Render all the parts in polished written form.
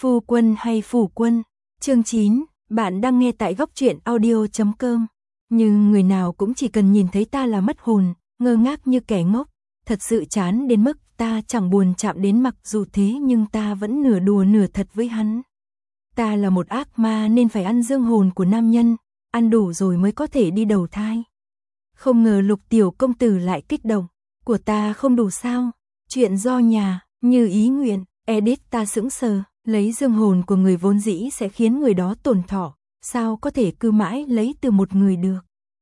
Phu quân hay phủ quân? Chương 9, bạn đang nghe tại góc truyện audio.com. Nhưng người nào cũng chỉ cần nhìn thấy ta là mất hồn, ngơ ngác như kẻ ngốc. Thật sự chán đến mức ta chẳng buồn chạm đến, mặc dù thế nhưng ta vẫn nửa đùa nửa thật với hắn. Ta là một ác ma nên phải ăn dương hồn của nam nhân, ăn đủ rồi mới có thể đi đầu thai. Không ngờ Lục tiểu công tử lại kích động. Của ta không đủ sao? Chuyện do nhà, như ý nguyện. Edit. Ta sững sờ, lấy dương hồn của người vốn dĩ sẽ khiến người đó tổn thọ, sao có thể cứ mãi lấy từ một người được.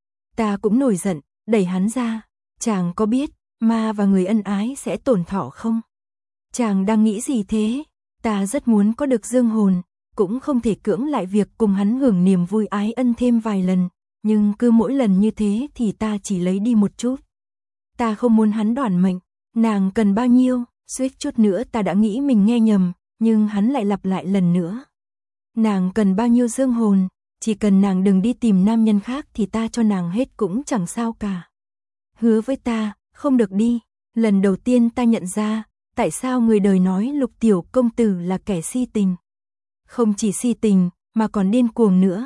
Ta cũng nổi giận, đẩy hắn ra. Chàng có biết ma và người ân ái sẽ tổn thọ không? Chàng đang nghĩ gì thế? Ta rất muốn có được dương hồn, cũng không thể cưỡng lại việc cùng hắn hưởng niềm vui ái ân thêm vài lần, nhưng cứ mỗi lần như thế thì ta chỉ lấy đi một chút. Ta không muốn hắn đoản mệnh. Nàng cần bao nhiêu? Suýt chút nữa ta đã nghĩ mình nghe nhầm, nhưng hắn lại lặp lại lần nữa. Nàng cần bao nhiêu dương hồn? Chỉ cần nàng đừng đi tìm nam nhân khác thì ta cho nàng hết cũng chẳng sao cả. Hứa với ta, không được đi. Lần đầu tiên ta nhận ra, tại sao người đời nói Lục tiểu công tử là kẻ si tình. Không chỉ si tình, mà còn điên cuồng nữa.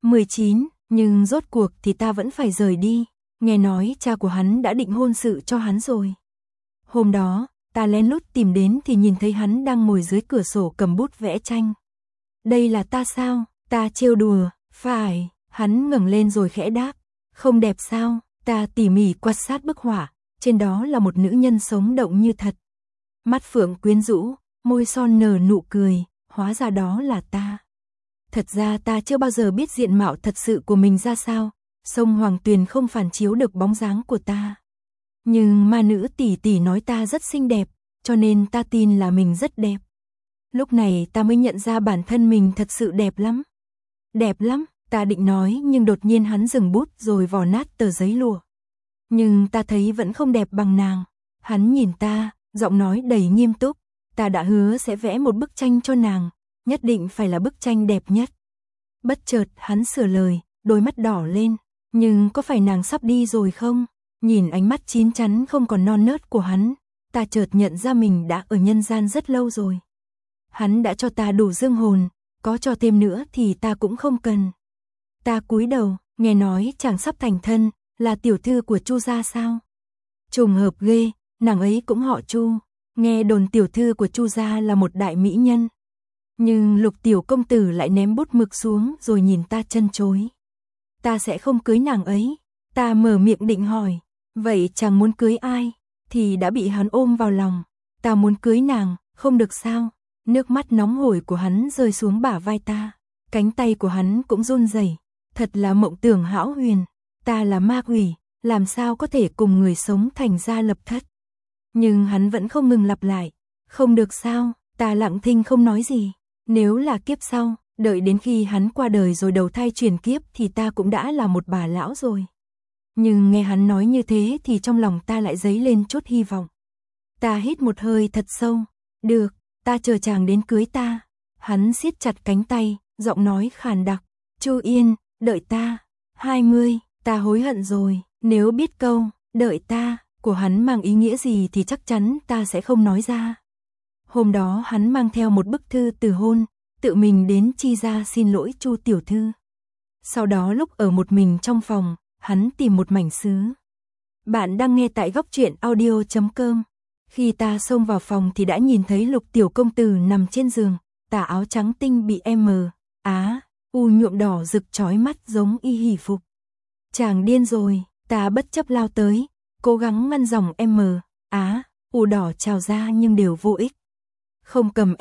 19, nhưng rốt cuộc thì ta vẫn phải rời đi. Nghe nói cha của hắn đã định hôn sự cho hắn rồi. Hôm đó, ta lén lút tìm đến thì nhìn thấy hắn đang ngồi dưới cửa sổ cầm bút vẽ tranh. Đây là ta sao? Ta trêu đùa. Phải. Hắn ngẩng lên rồi khẽ đáp. Không đẹp sao? Ta tỉ mỉ quan sát bức họa. Trên đó là một nữ nhân sống động như thật. Mắt phượng quyến rũ, môi son nở nụ cười. Hóa ra đó là ta. Thật ra ta chưa bao giờ biết diện mạo thật sự của mình ra sao. Sông Hoàng Tuyền không phản chiếu được bóng dáng của ta. Nhưng ma nữ tỷ tỷ nói ta rất xinh đẹp, cho nên ta tin là mình rất đẹp. Lúc này ta mới nhận ra bản thân mình thật sự đẹp lắm. Đẹp lắm, ta định nói nhưng đột nhiên hắn dừng bút rồi vò nát tờ giấy lụa. Nhưng ta thấy vẫn không đẹp bằng nàng. Hắn nhìn ta, giọng nói đầy nghiêm túc. Ta đã hứa sẽ vẽ một bức tranh cho nàng, nhất định phải là bức tranh đẹp nhất. Bất chợt hắn sửa lời, đôi mắt đỏ lên. Nhưng có phải nàng sắp đi rồi không? Nhìn ánh mắt chín chắn không còn non nớt của hắn, ta chợt nhận ra mình đã ở nhân gian rất lâu rồi. Hắn đã cho ta đủ dương hồn, có cho thêm nữa thì ta cũng không cần. Ta cúi đầu, nghe nói chàng sắp thành thân, là tiểu thư của Chu gia sao? Trùng hợp ghê, nàng ấy cũng họ Chu. Nghe đồn tiểu thư của Chu gia là một đại mỹ nhân. Nhưng Lục tiểu công tử lại ném bút mực xuống rồi nhìn ta chân chối. Ta sẽ không cưới nàng ấy. Ta mở miệng định hỏi, vậy chàng muốn cưới ai? Thì đã bị hắn ôm vào lòng. Ta muốn cưới nàng, không được sao? Nước mắt nóng hổi của hắn rơi xuống bả vai ta. Cánh tay của hắn cũng run rẩy. Thật là mộng tưởng hão huyền. Ta là ma quỷ, làm sao có thể cùng người sống thành gia lập thất? Nhưng hắn vẫn không ngừng lặp lại. Không được sao? Ta lặng thinh không nói gì. Nếu là kiếp sau, đợi đến khi hắn qua đời rồi đầu thai chuyển kiếp thì ta cũng đã là một bà lão rồi. Nhưng nghe hắn nói như thế thì trong lòng ta lại dấy lên chút hy vọng. Ta hít một hơi thật sâu. Được, ta chờ chàng đến cưới ta. Hắn siết chặt cánh tay, giọng nói khàn đặc. Chu Yên, đợi ta. 20, ta hối hận rồi. Nếu biết câu, đợi ta, của hắn mang ý nghĩa gì thì chắc chắn ta sẽ không nói ra. Hôm đó hắn mang theo một bức thư từ hôn, tự mình đến Chi gia xin lỗi Chu tiểu thư. Sau đó lúc ở một mình trong phòng, hắn tìm một mảnh sứ. Bạn đang nghe tại góc truyện audio.com. Khi ta xông vào phòng thì đã nhìn thấy Lục tiểu công tử nằm trên giường, tà áo trắng tinh bị u nhuộm đỏ rực chói mắt giống y hỷ phục. Chàng điên rồi, ta bất chấp lao tới, cố gắng ngăn dòng u đỏ trào ra nhưng đều vô ích. Không cầm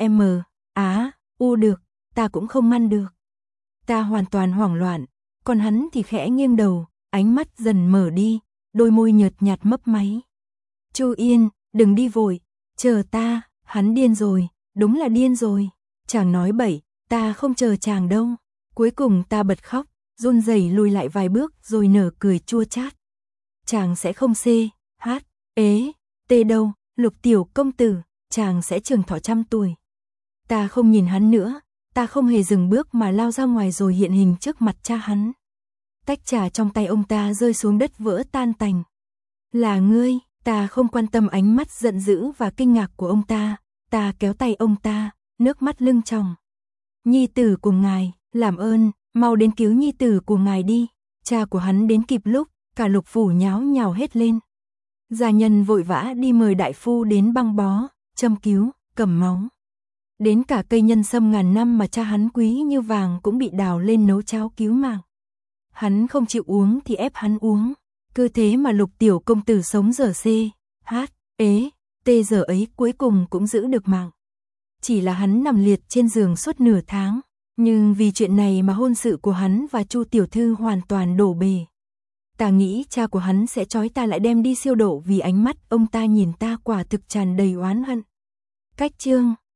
u được, ta cũng không ngăn được. Ta hoàn toàn hoảng loạn, còn hắn thì khẽ nghiêng đầu, ánh mắt dần mở đi, đôi môi nhợt nhạt mấp máy. Chu Yên, đừng đi vội, chờ ta. Hắn điên rồi, đúng là điên rồi. Chàng nói bậy, ta không chờ chàng đâu. Cuối cùng ta bật khóc, run rẩy lùi lại vài bước rồi nở cười chua chát. Chàng sẽ không đâu, Lục tiểu công tử, chàng sẽ trường thọ 100 tuổi. Ta không nhìn hắn nữa, ta không hề dừng bước mà lao ra ngoài rồi hiện hình trước mặt cha hắn. Tách trà trong tay ông ta rơi xuống đất vỡ tan tành. Là ngươi? Ta không quan tâm ánh mắt giận dữ và kinh ngạc của ông ta. Ta kéo tay ông ta, nước mắt lưng tròng. Nhi tử của ngài, làm ơn, mau đến cứu nhi tử của ngài đi. Cha của hắn đến kịp lúc, cả Lục phủ nháo nhào hết lên. Gia nhân vội vã đi mời đại phu đến băng bó, châm cứu, cầm máu. Đến cả cây nhân sâm ngàn năm mà cha hắn quý như vàng cũng bị đào lên nấu cháo cứu mạng. Hắn không chịu uống thì ép hắn uống. Cứ thế mà Lục tiểu công tử sống giờ C, H, ế, T giờ ấy cuối cùng cũng giữ được mạng. Chỉ là hắn nằm liệt trên giường suốt nửa tháng, nhưng vì chuyện này mà hôn sự của hắn và Chu tiểu thư hoàn toàn đổ bể. Ta nghĩ cha của hắn sẽ trói ta lại đem đi siêu độ vì ánh mắt ông ta nhìn ta quả thực tràn đầy oán hận. Cách chương